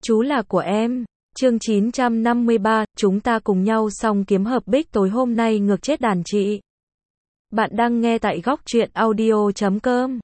Chú là của em. Chương 953, chúng ta cùng nhau song kiếm hợp bích tối hôm nay ngược chết đàn chị. Bạn đang nghe tại góc truyện audio.com.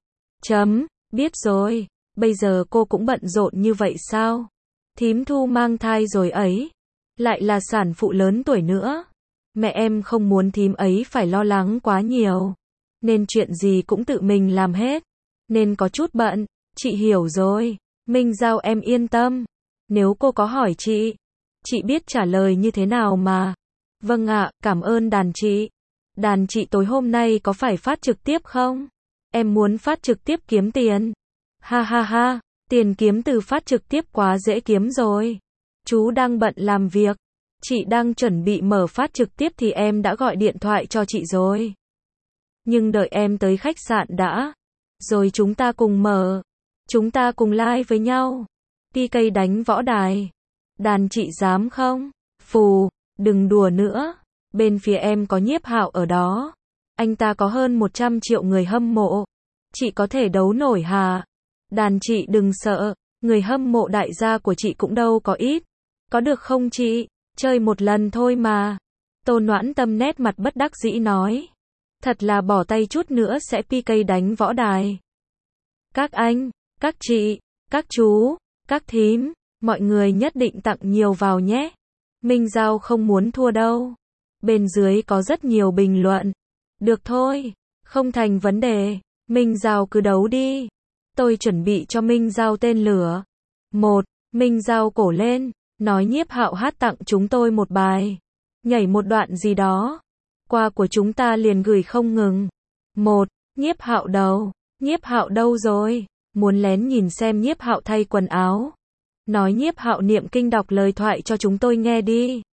Biết rồi, bây giờ cô cũng bận rộn như vậy sao? Thím Thu mang thai rồi ấy. Lại là sản phụ lớn tuổi nữa. Mẹ em không muốn thím ấy phải lo lắng quá nhiều. Nên chuyện gì cũng tự mình làm hết. Nên có chút bận. Chị hiểu rồi. Minh Giao em yên tâm. Nếu cô có hỏi chị biết trả lời như thế nào mà. Vâng ạ, cảm ơn đàn chị. Đàn chị tối hôm nay có phải phát trực tiếp không? Em muốn phát trực tiếp kiếm tiền. Ha ha ha, tiền kiếm từ phát trực tiếp quá dễ kiếm rồi. Chú đang bận làm việc. Chị đang chuẩn bị mở phát trực tiếp thì em đã gọi điện thoại cho chị rồi. Nhưng đợi em tới khách sạn đã. Rồi chúng ta cùng mở. Chúng ta cùng live với nhau. PK đánh võ đài. Đàn chị dám không? Phù, đừng đùa nữa. Bên phía em có Nhiếp Hạo ở đó. Anh ta có hơn 100 triệu người hâm mộ. Chị có thể đấu nổi hả? Đàn chị đừng sợ. Người hâm mộ đại gia của chị cũng đâu có ít. Có được không chị? Chơi một lần thôi mà. Tô Noãn Tâm nét mặt bất đắc dĩ nói. Thật là bỏ tay chút nữa sẽ PK đánh võ đài. Các anh, các chị, các chú, các thím, mọi người nhất định tặng nhiều vào nhé. Minh Giao không muốn thua đâu. Bên dưới có rất nhiều bình luận. Được thôi, không thành vấn đề. Minh Giao cứ đấu đi. Tôi chuẩn bị cho Minh Giao tên lửa. 1. Minh Giao cổ lên, nói Nhiếp Hạo hát tặng chúng tôi một bài. Nhảy một đoạn gì đó. Qua của chúng ta liền gửi không ngừng. 1. Nhiếp Hạo đầu. Nhiếp Hạo đâu rồi? Muốn lén nhìn xem Nhiếp Hạo thay quần áo. Nói Nhiếp Hạo niệm kinh đọc lời thoại cho chúng tôi nghe đi.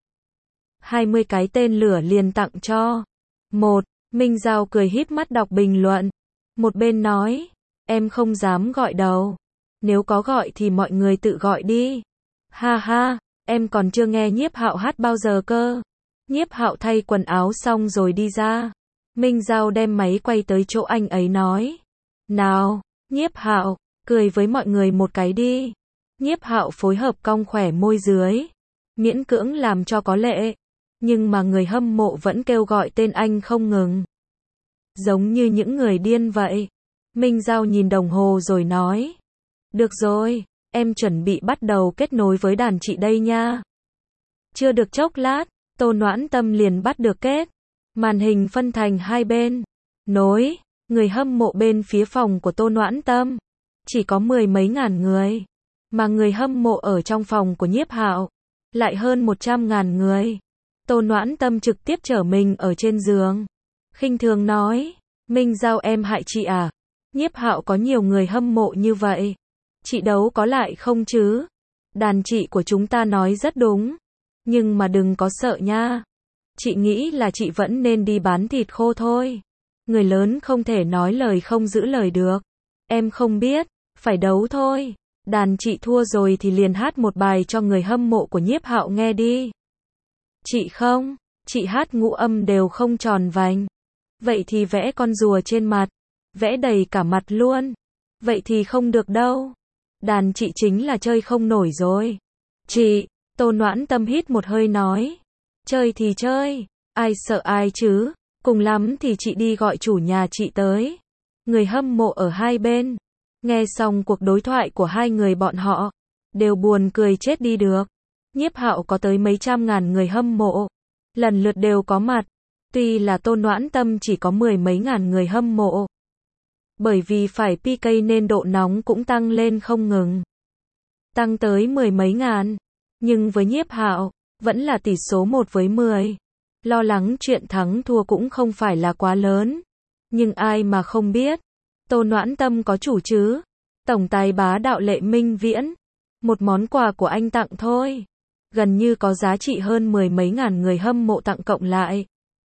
20 cái tên lửa liền tặng cho. 1. Minh Giao cười híp mắt đọc bình luận. Một bên nói, em không dám gọi đầu. Nếu có gọi thì mọi người tự gọi đi. Ha ha, em còn chưa nghe Nhiếp Hạo hát bao giờ cơ. Nhiếp Hạo thay quần áo xong rồi đi ra. Minh Giao đem máy quay tới chỗ anh ấy nói. Nào, Nhiếp Hạo, cười với mọi người một cái đi. Nhiếp Hạo phối hợp cong khỏe môi dưới. Miễn cưỡng làm cho có lệ. Nhưng mà người hâm mộ vẫn kêu gọi tên anh không ngừng. Giống như những người điên vậy. Minh Giao nhìn đồng hồ rồi nói. Được rồi, em chuẩn bị bắt đầu kết nối với đàn chị đây nha. Chưa được chốc lát, Tô Noãn Tâm liền bắt được kết. Màn hình phân thành hai bên. Nối, người hâm mộ bên phía phòng của Tô Noãn Tâm. Chỉ có 10 mấy ngàn người. Mà người hâm mộ ở trong phòng của Nhiếp Hạo. Lại hơn 100.000 người. Tô Noãn Tâm trực tiếp chở mình ở trên giường. Khinh thường nói. Minh Giao em hại chị à? Nhiếp Hạo có nhiều người hâm mộ như vậy. Chị đấu có lại không chứ? Đàn chị của chúng ta nói rất đúng. Nhưng mà đừng có sợ nha. Chị nghĩ là chị vẫn nên đi bán thịt khô thôi. Người lớn không thể nói lời không giữ lời được. Em không biết, phải đấu thôi. Đàn chị thua rồi thì liền hát một bài cho người hâm mộ của Nhiếp Hạo nghe đi. Chị không, chị hát ngũ âm đều không tròn vành. Vậy thì vẽ con rùa trên mặt. Vẽ đầy cả mặt luôn. Vậy thì không được đâu. Đàn chị chính là chơi không nổi rồi. Chị, Tô Noãn Tâm hít một hơi nói. Chơi thì chơi, ai sợ ai chứ. Cùng lắm thì chị đi gọi chủ nhà chị tới. Người hâm mộ ở hai bên. Nghe xong cuộc đối thoại của hai người bọn họ. Đều buồn cười chết đi được. Nhiếp Hạo có tới mấy trăm ngàn người hâm mộ. Lần lượt đều có mặt. Tuy là Tô Noãn Tâm chỉ có 10 mấy ngàn người hâm mộ. Bởi vì phải PK nên độ nóng cũng tăng lên không ngừng. Tăng tới 10 mấy ngàn. Nhưng với Nhiếp Hạo, vẫn là tỷ số 1/10. Lo lắng chuyện thắng thua cũng không phải là quá lớn. Nhưng ai mà không biết. Tô Noãn Tâm có chủ chứ. Tổng tài bá đạo Lệ Minh Viễn. Một món quà của anh tặng thôi. Gần như có giá trị hơn 10 mấy ngàn người hâm mộ tặng cộng lại.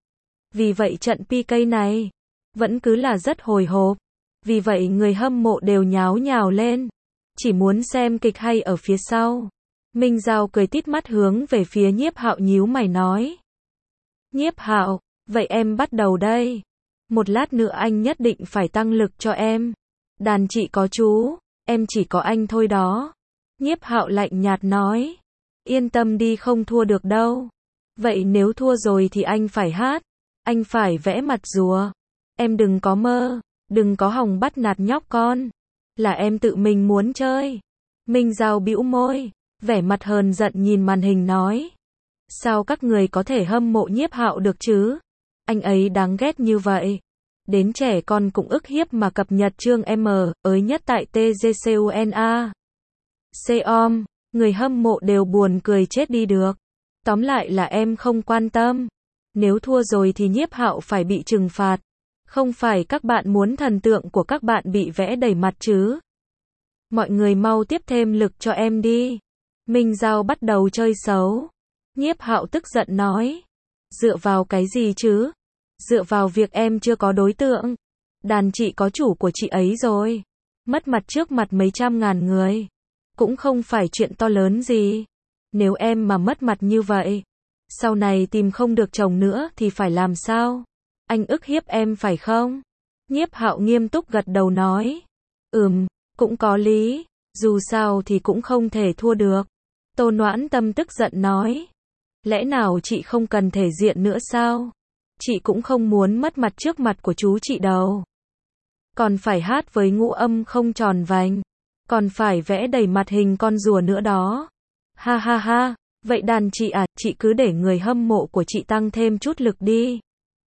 Vì vậy trận PK này vẫn cứ là rất hồi hộp. Vì vậy người hâm mộ đều nháo nhào lên. Chỉ muốn xem kịch hay ở phía sau. Minh Giao cười tít mắt hướng về phía Nhiếp Hạo nhíu mày nói. Nhiếp Hạo, vậy em bắt đầu đây. Một lát nữa anh nhất định phải tăng lực cho em. Đàn chị có chú, em chỉ có anh thôi đó. Nhiếp Hạo lạnh nhạt nói. Yên tâm đi, không thua được đâu. Vậy nếu thua rồi thì anh phải hát. Anh phải vẽ mặt rùa. Em đừng có mơ. Đừng có hòng bắt nạt nhóc con. Là em tự mình muốn chơi. Minh Giao bĩu môi, vẻ mặt hờn giận nhìn màn hình nói. Sao các người có thể hâm mộ Nhiếp Hạo được chứ? Anh ấy đáng ghét như vậy. Đến trẻ con cũng ức hiếp mà cập nhật chương M, ới nhất tại TGCUNA. Com, người hâm mộ đều buồn cười chết đi được. Tóm lại là em không quan tâm. Nếu thua rồi thì Nhiếp Hạo phải bị trừng phạt. Không phải các bạn muốn thần tượng của các bạn bị vẽ đầy mặt chứ? Mọi người mau tiếp thêm lực cho em đi. Minh Giao bắt đầu chơi xấu. Nhiếp Hạo tức giận nói. Dựa vào cái gì chứ? Dựa vào việc em chưa có đối tượng. Đàn chị có chủ của chị ấy rồi. Mất mặt trước mặt mấy trăm ngàn người. Cũng không phải chuyện to lớn gì. Nếu em mà mất mặt như vậy, sau này tìm không được chồng nữa thì phải làm sao? Anh ức hiếp em phải không? Nhiếp Hạo nghiêm túc gật đầu nói. Cũng có lý. Dù sao thì cũng không thể thua được. Tô Noãn Tâm tức giận nói. Lẽ nào chị không cần thể diện nữa sao? Chị cũng không muốn mất mặt trước mặt của chú chị đâu. Còn phải hát với ngũ âm không tròn vành. Còn phải vẽ đầy mặt hình con rùa nữa đó. Ha ha ha, vậy đàn chị à, chị cứ để người hâm mộ của chị tăng thêm chút lực đi.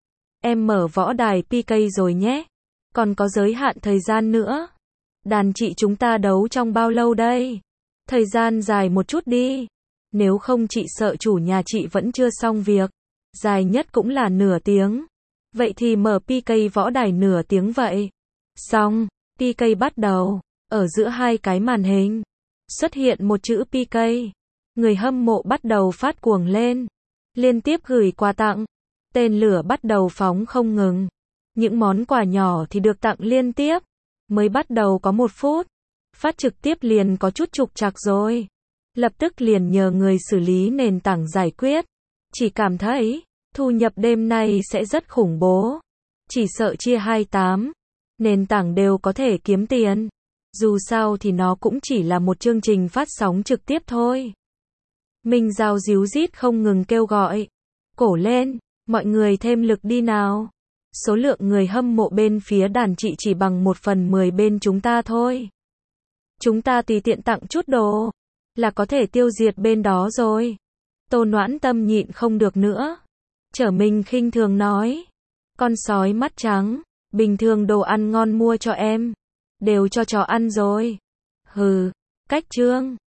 Em mở võ đài PK rồi nhé. Còn có giới hạn thời gian nữa. Đàn chị chúng ta đấu trong bao lâu đây? Thời gian dài một chút đi. Nếu không chị sợ chủ nhà chị vẫn chưa xong việc. Dài nhất cũng là nửa tiếng. Vậy thì mở PK võ đài nửa tiếng vậy. Xong, PK bắt đầu. Ở giữa hai cái màn hình xuất hiện một chữ PK. Người hâm mộ bắt đầu phát cuồng lên. Liên tiếp gửi quà tặng. Tên lửa bắt đầu phóng không ngừng. Những món quà nhỏ thì được tặng liên tiếp. Mới bắt đầu có 1 phút. Phát trực tiếp liền có chút trục trặc rồi. Lập tức liền nhờ người xử lý nền tảng giải quyết. Chỉ cảm thấy, thu nhập đêm nay sẽ rất khủng bố. Chỉ sợ chia 28. Nền tảng đều có thể kiếm tiền. Dù sao thì nó cũng chỉ là một chương trình phát sóng trực tiếp thôi. Minh Giao díu dít không ngừng kêu gọi. Cổ lên, mọi người thêm lực đi nào. Số lượng người hâm mộ bên phía đàn chị chỉ bằng 1/10 bên chúng ta thôi. Chúng ta tùy tiện tặng chút đồ là có thể tiêu diệt bên đó rồi. Tô Noãn Tâm nhịn không được nữa. Trở mình khinh thường nói. Con sói mắt trắng, bình thường đồ ăn ngon mua cho em. Đều cho chó ăn rồi. Hừ, cách chương.